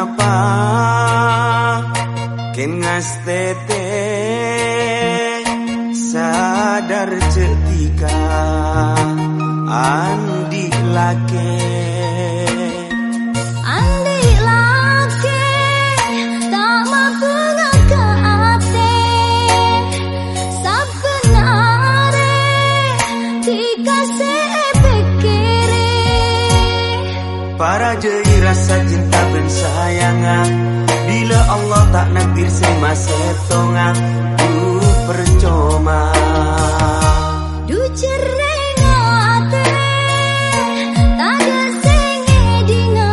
apa ken ngastete sadar cetika andi lake tak mampu ngakaate sabenare dikasih pikire para jei rasa cinta ben sayangan bila Allah tak nakdir sema setonga percuma du cerena ate tada senge dina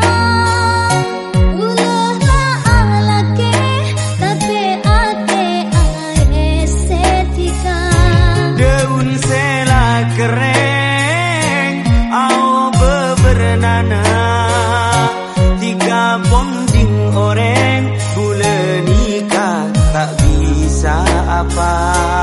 ulah alake tapi ate estetika daun sela kering au bebernana tiga bonding oreng bulan nikah tak bisa apa.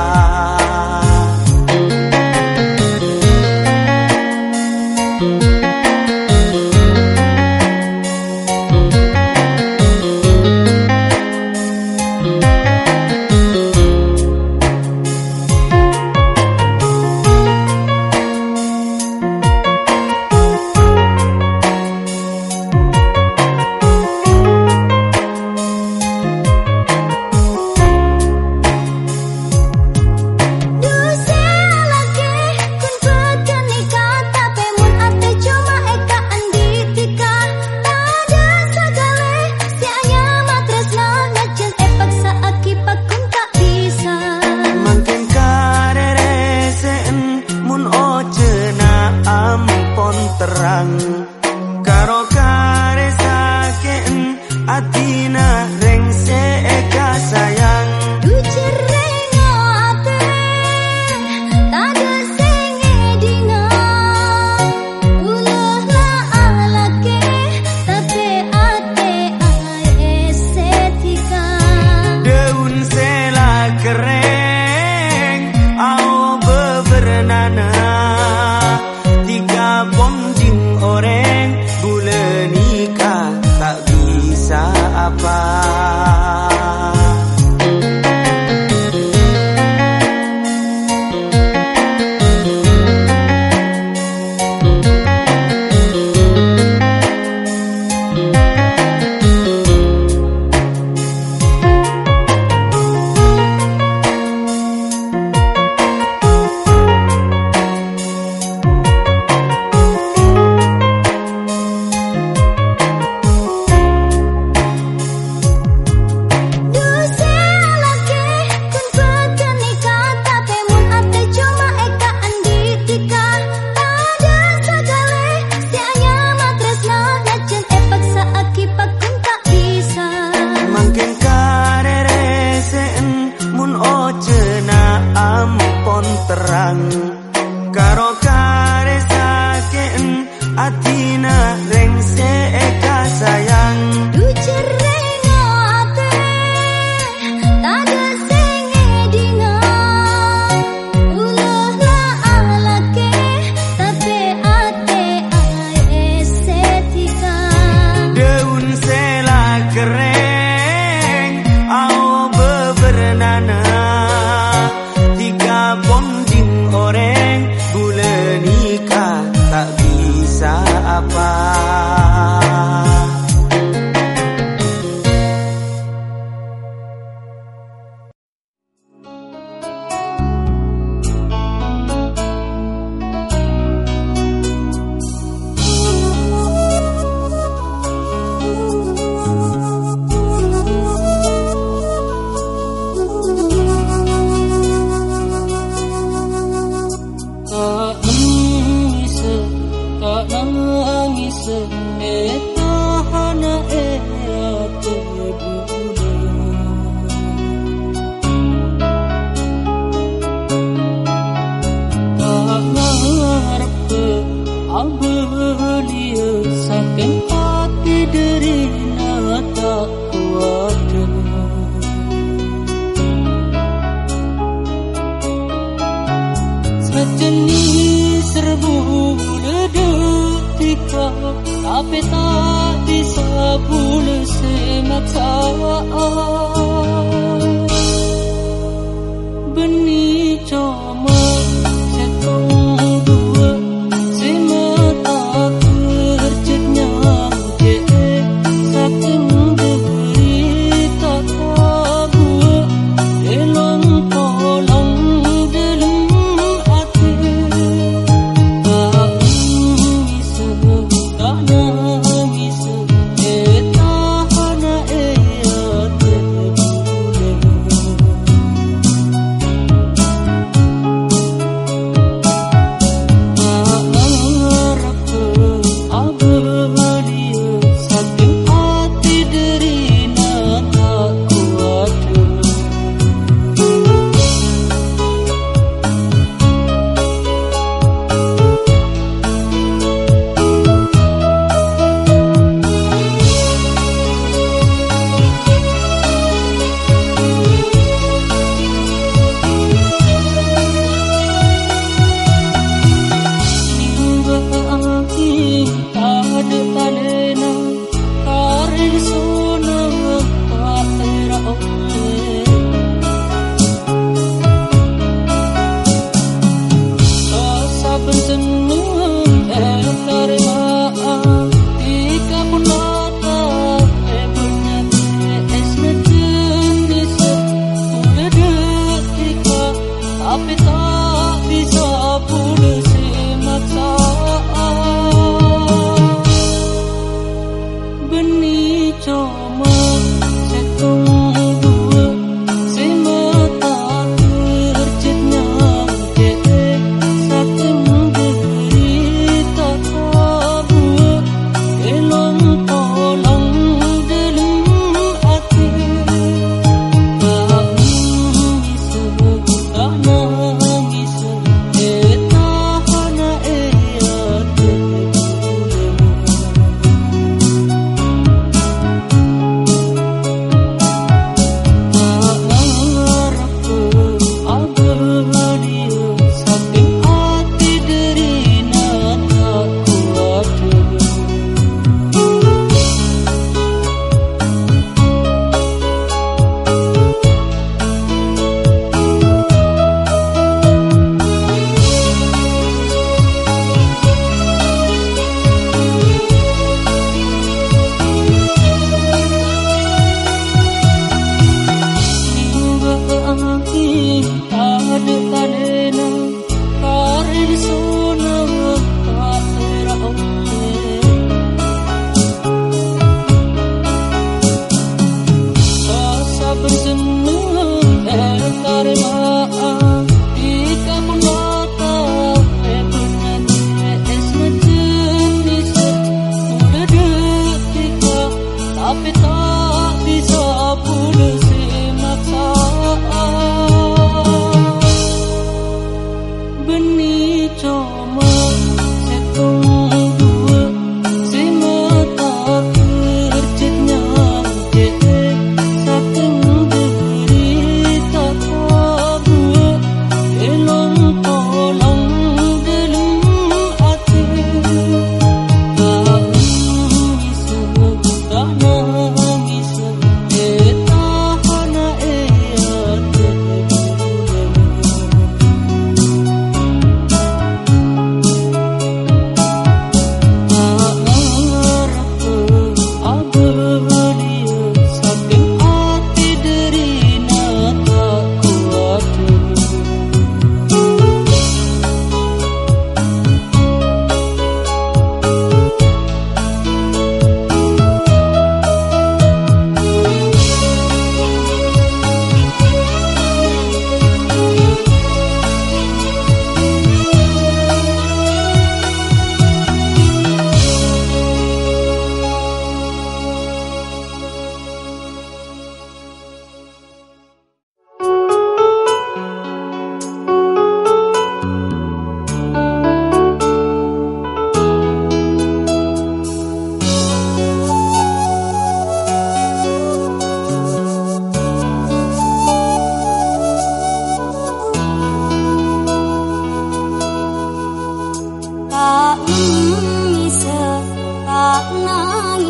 Terang karo kare saken atina reng seeka sayang du cerena ate tada senge dina ulah alake tapi ate estetika daun sela kering au bebernana tiga bonding oreng bulan nikah tak bisa apa. Terang karo kare saken atina reng seeka sayang du cerena ate tada senge dina ulah alake tapi ate estetika daun sela kering au bebernana tiga bonding oreng bulan nikah tak bisa apa. Sejenis serbu ledek tika tapi tak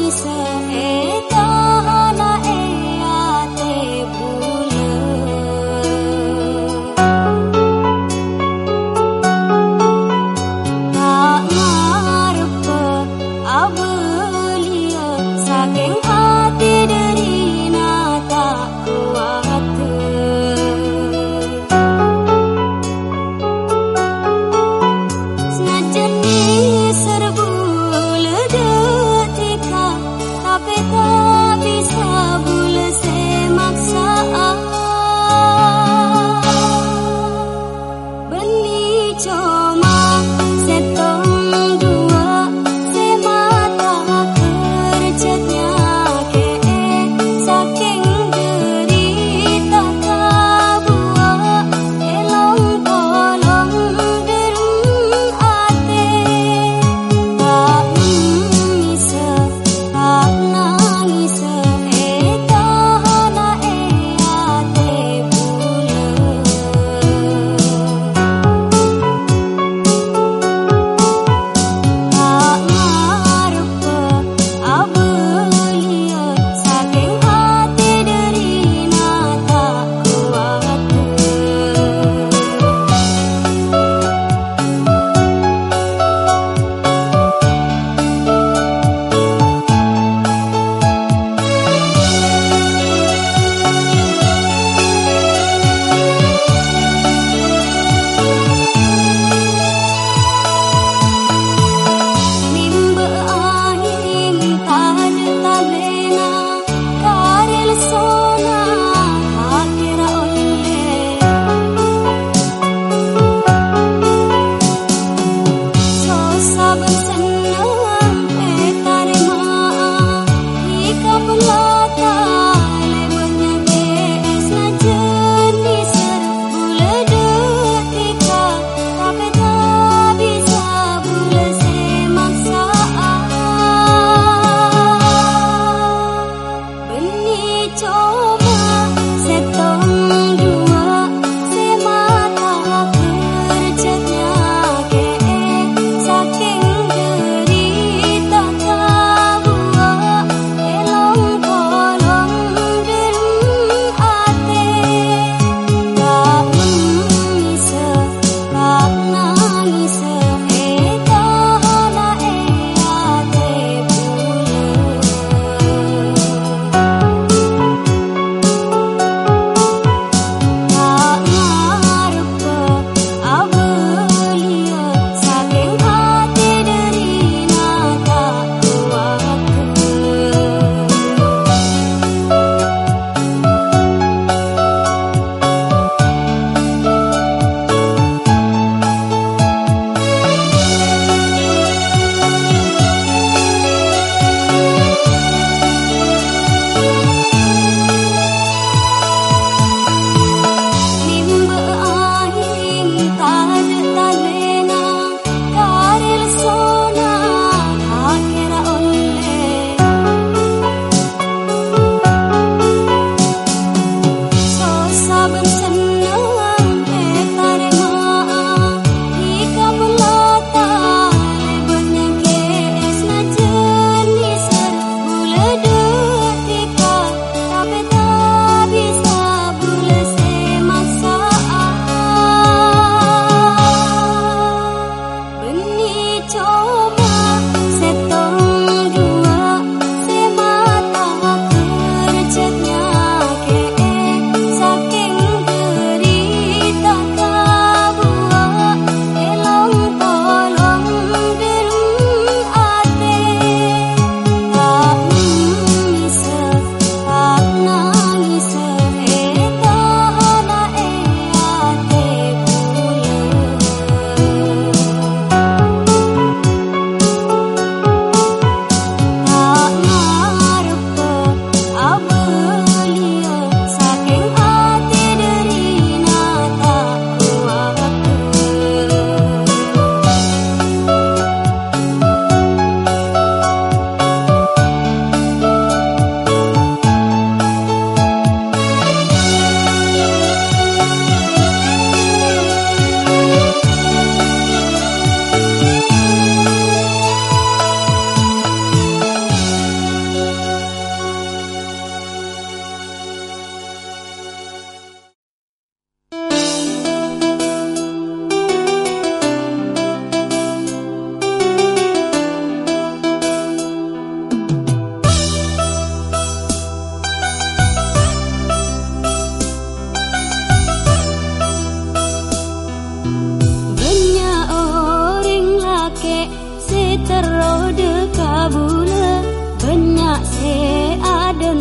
Setong dua semata kerjanya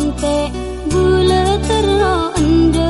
te bula tero ende.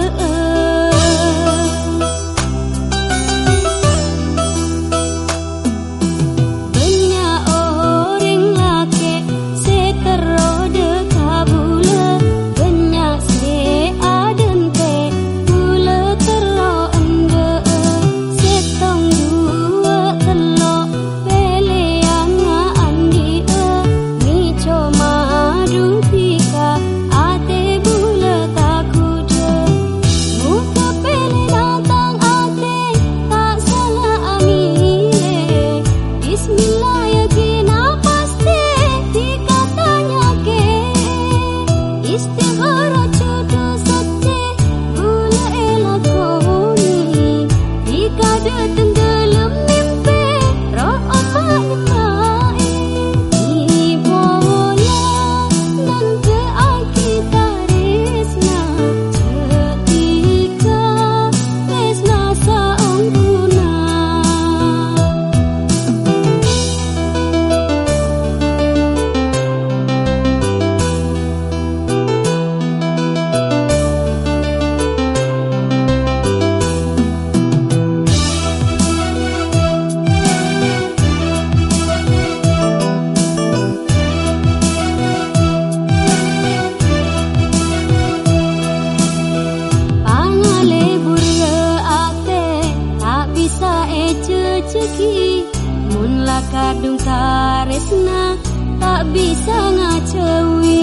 Kadung taresna tak bisa ngacewi.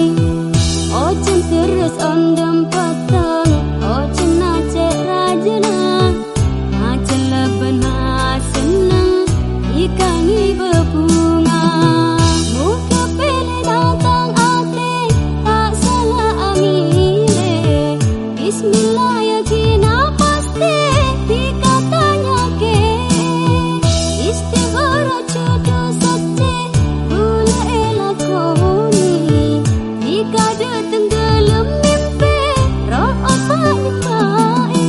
Ojen terus ondem peteng, ojen nacek rajana, macen leben seneng ikangi berbunga. Muka pele datang ate tak salah amile. Bismillah yakin pasti dikatanya ke. Istighara jodoh saja bula elakoni. Jika dia tenggelam mimpi roh apa nyemai.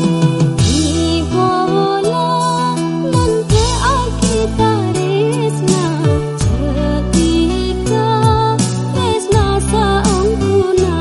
Ibola nanti kita resna setika resna saungkuna.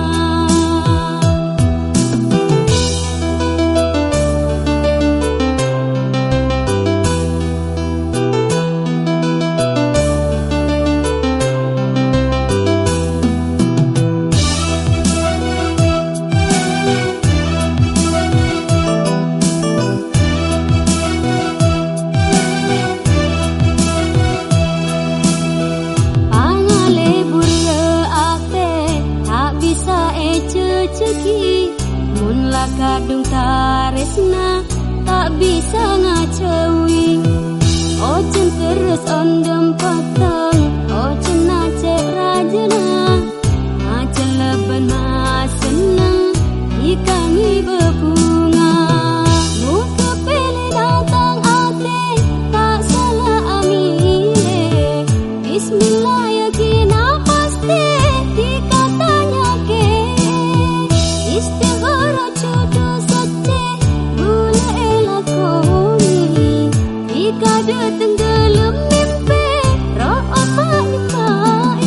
Kadung taresna tak bisa ngacewi. Ojen terus ondem peteng, ojen nacek rajana, macen leben seneng ikangi berbunga. Muka pele datang ate tak salah amile. Bismillah yakin pasti dikatanya ke. Istighara jodoh saja bula elakoni. Jika dia tenggelam mimpi roh apa nyemai.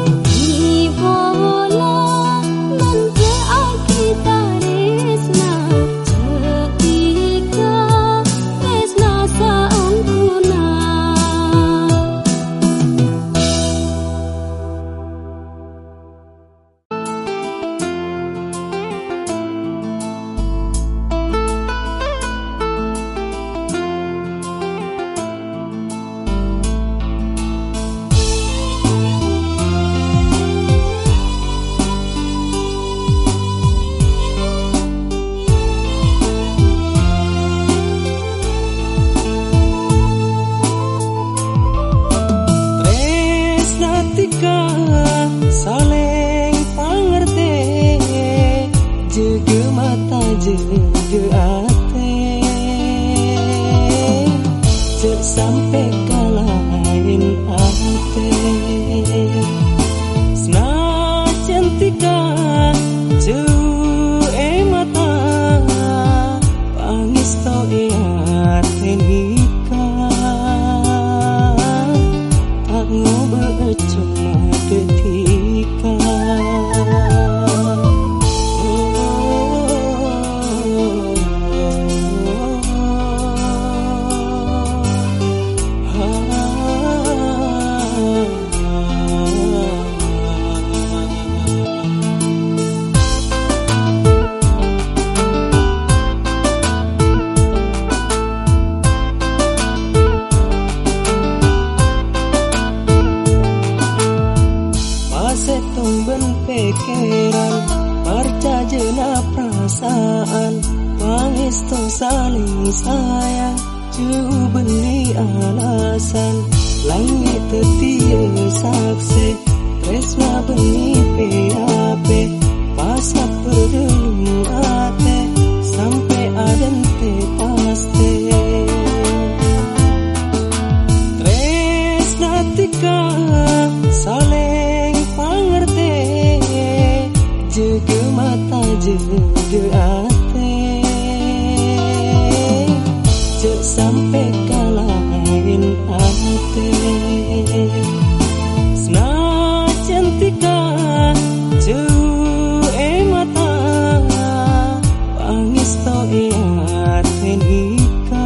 Ibola nanti kita resna setika resna saungkuna. Saling pangerti, jaga mata jaga hati, cek sampai kalahin hati. Senajan tika jauh mata, pangis to hati nikah, tak ngobrol cuma ketika tumben pikiran, percajena perasaan, pangestu saling sayang, cubeni alasan, langit tetia saksi, tresna beni PHP, pasap berdelu ate, sampai adente paste. Tresna tika saling pangerti, jaga mata jaga ate, jek sampai kalahin ate. Senajan tika jauh mata, pangestu ate nika,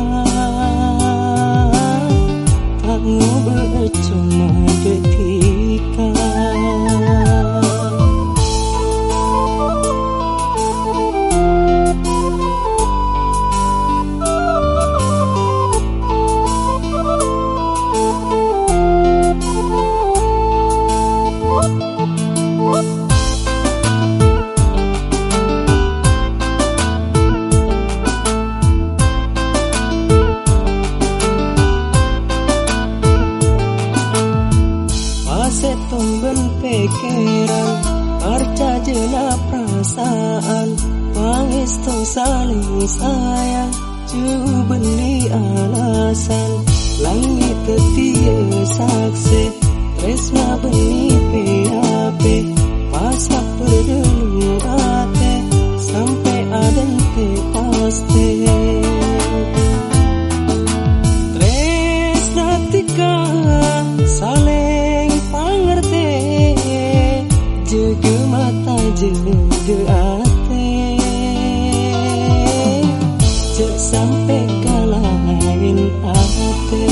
tak ngobrol cuma detika. Tumben pikiran, percajena perasaan, pangestu saling sayang, cubeni alasan, langit tetia saksi, tresna beni PHP, pasap berdelu ate, sampai adente paste. Tresna tika saling pangerti, jaga mata jaga ate, jek sampai kalahin ate.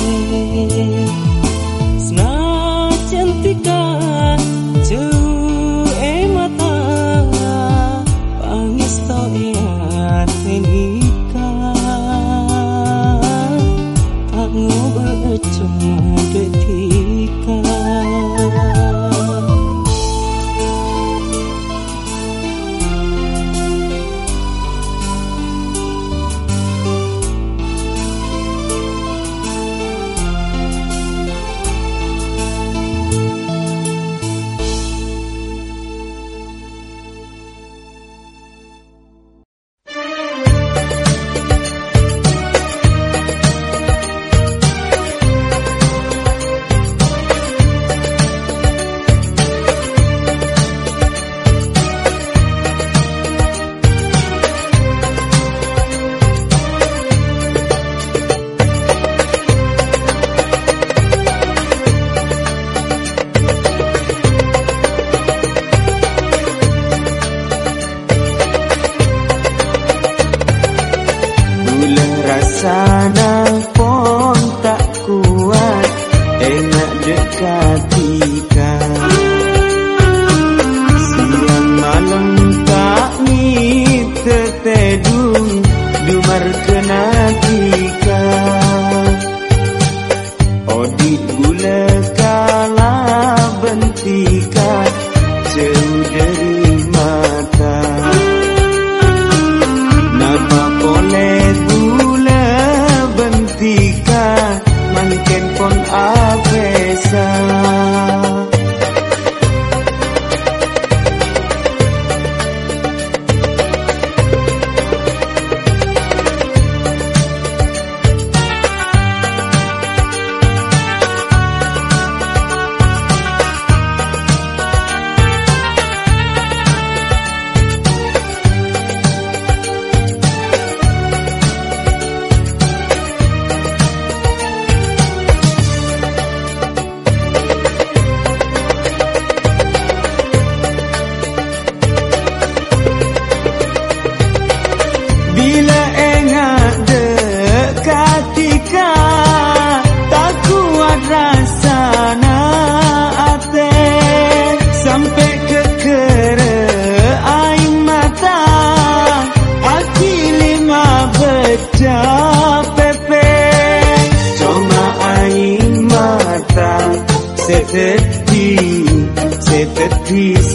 Senajan tika jauh mata, pangestu ate nika, tak ngobrol cuma detika.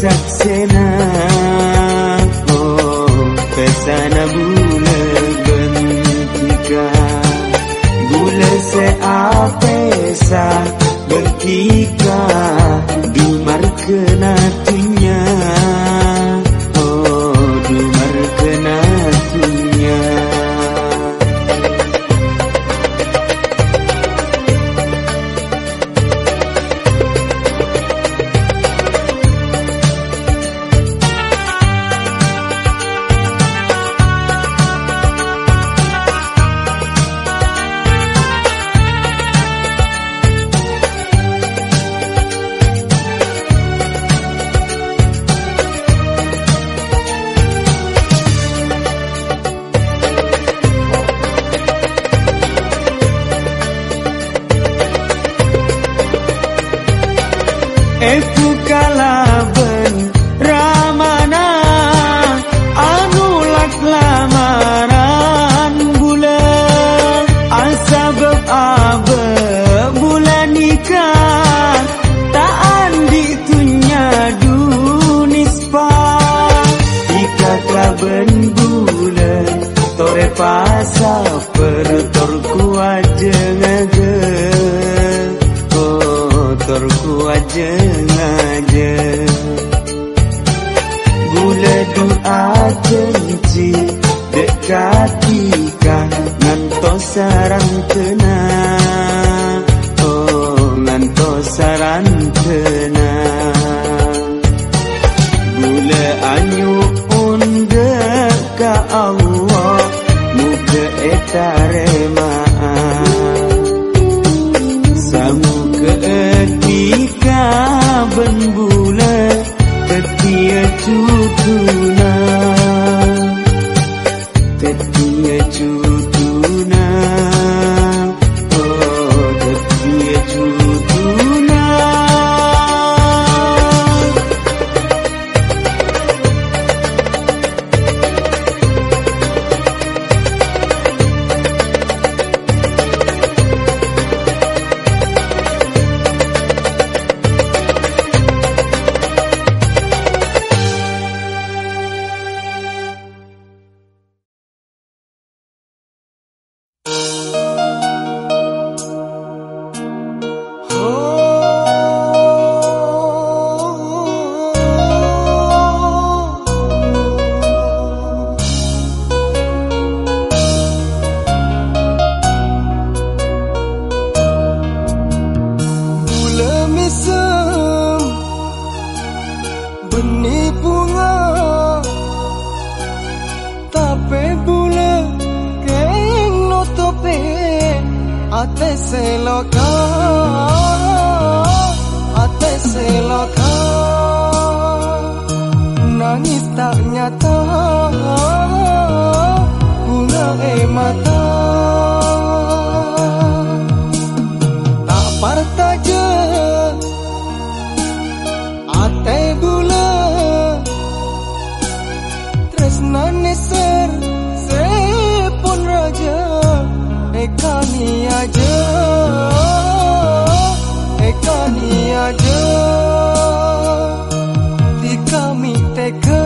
saksena pesana bule bentika bule se apesa bentika dumar kena tunya dumar kena tunya Eku kalaben ramana anulak lamaran bulan asabab abe bulan nikah tak andi tunya dunispa ika kaben bulan tore pasa pertorku aja torku aja ngaja gula doa janji dekatika ngantos sarang kena ngantos sarang kena gula anyu undek ka Allah muka etarema samu ketika ben bulan ketia cutuna ketia cutuna ketia cutuna Nangis tak nyata bunga mata tak partaja ate gula tresnane ser sepon raja ekani aja di kami teka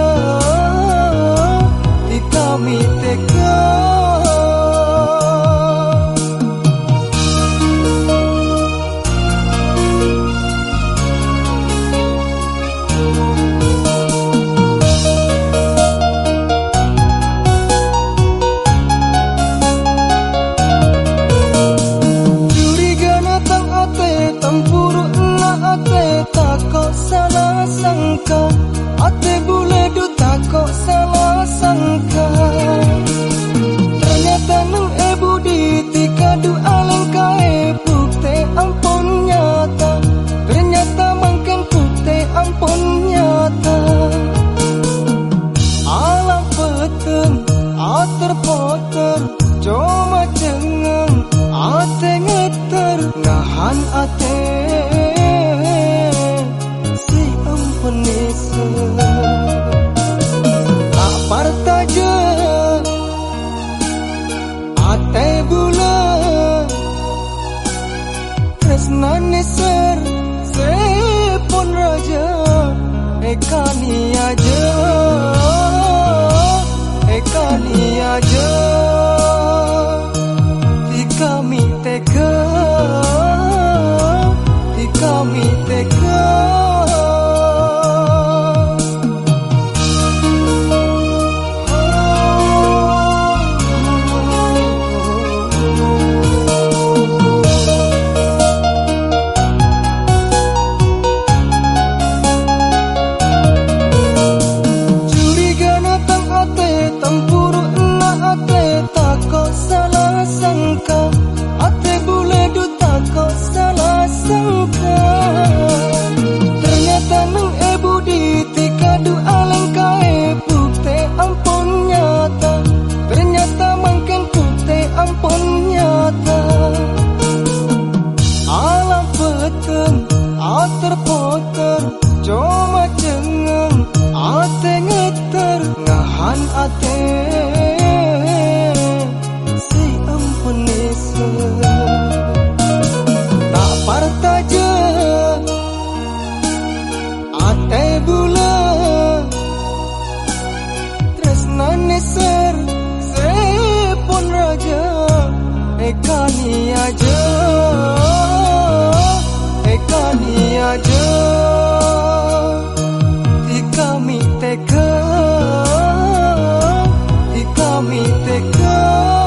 ate bule duta kok salah sangka ternyata nang budi tika du alengkae bukti ampun nyata ternyata mangken bukti ampun nyata alam peteng ater poter cuma cengeng ate ngeter nahan ate tak partaja ate gula tresnane ser sepon raja kani aja, kani aja. Di kami tega, di kami tega. Terpoter, cuma cengeng, ate ngeter, ngahan ate, si ampun nisa. Tak partaja, ate bula, tresna neser, sepon raja, kani aja. Kani aja, di kami tega, di kami tega.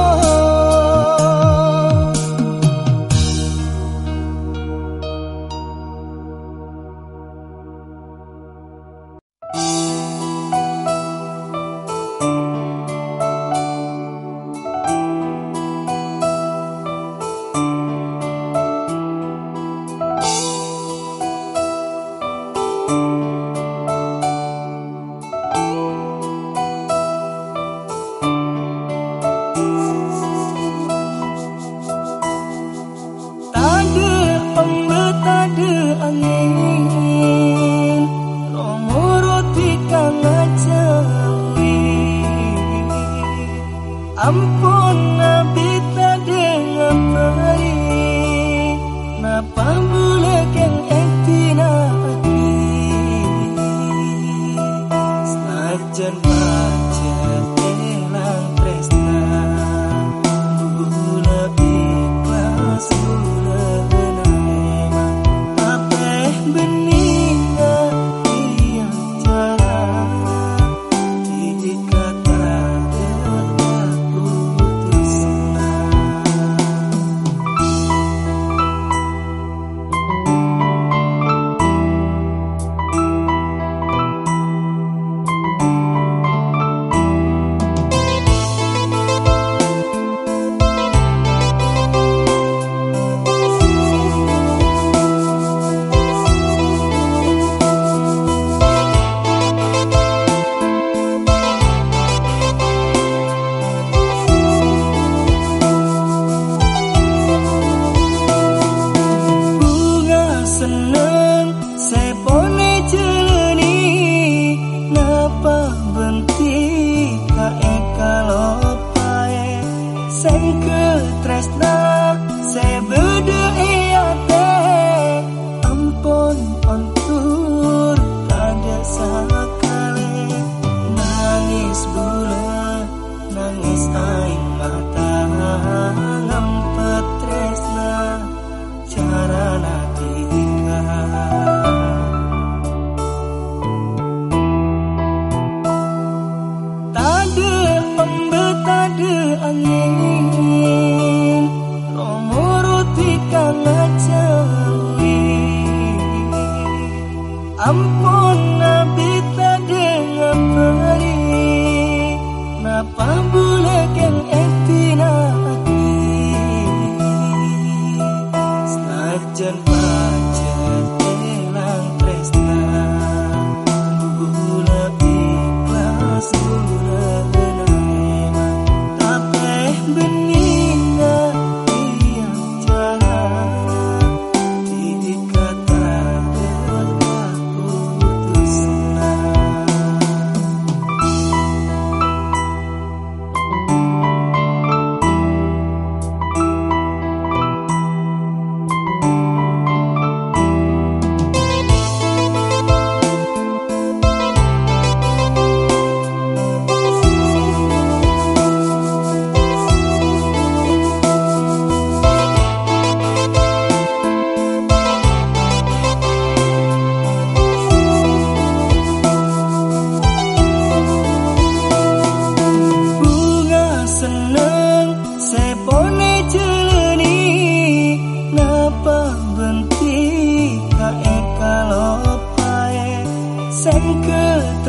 Ampun nabi tadi ngapari, napa boleh keng etina hati, senajan pacar elang tresna, bula ikhlas bula benema, apa beninga yang cara dikata.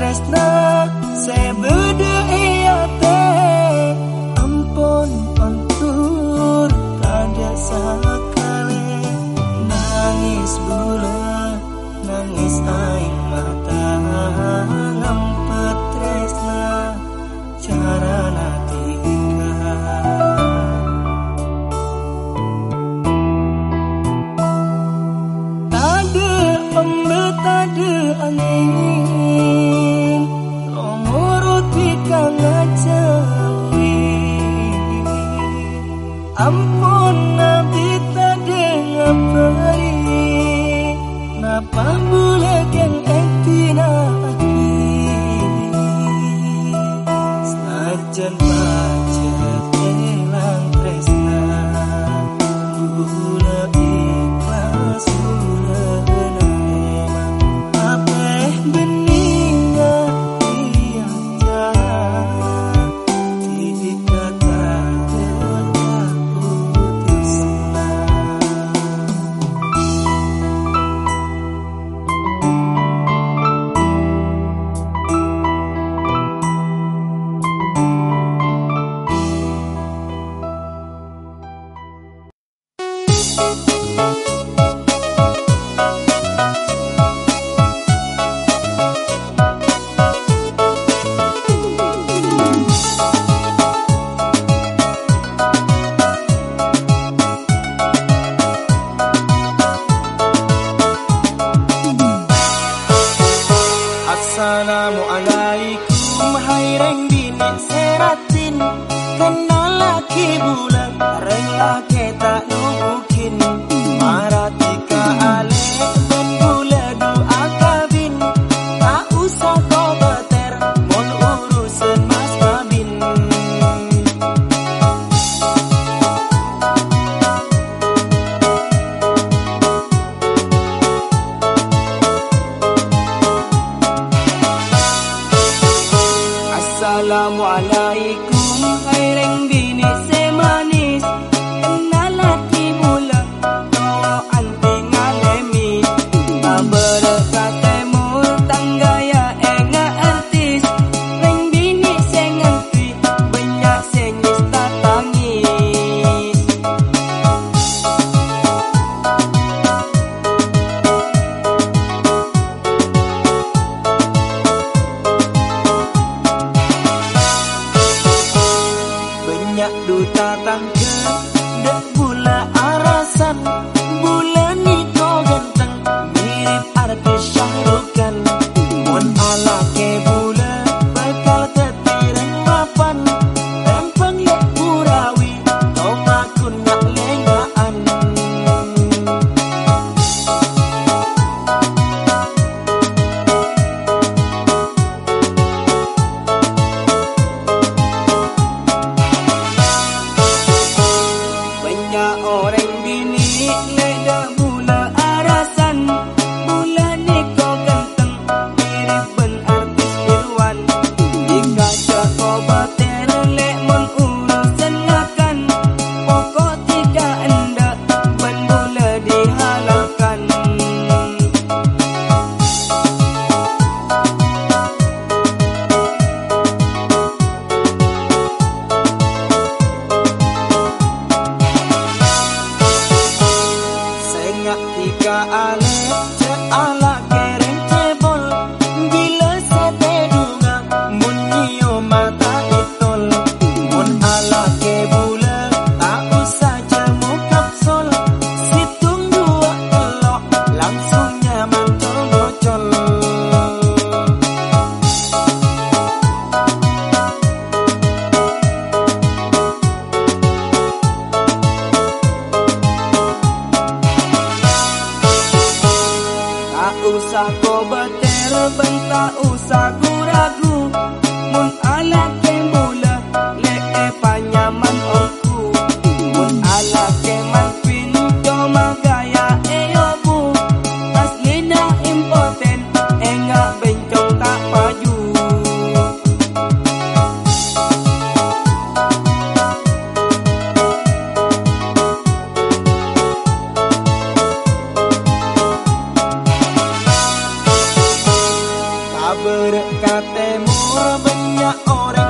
tresna sebede iate ampun ontur kada sakale nangis bulan nangis air mata ngampet tresna carana tade angin lomoroti kang ngajawi ampun nabi tade ngabari napa bule geng entina aki senajan pacet elang tresna gula ikhlas gula beninga yang jahat tidak terputusna Assalamualaikum hai reng bini seratin kenal laki bulan reng laki tak nubukin maratika ale ben gula doa kabin tak usah kau beter mon urusan mas kabin Assalamualaikum hai reng bini semanis kenal laki mula kau anti ngalemi tak berkatemu tanggaya enga artis reng bini senganti banyak senyis tak tangis timur banyak orang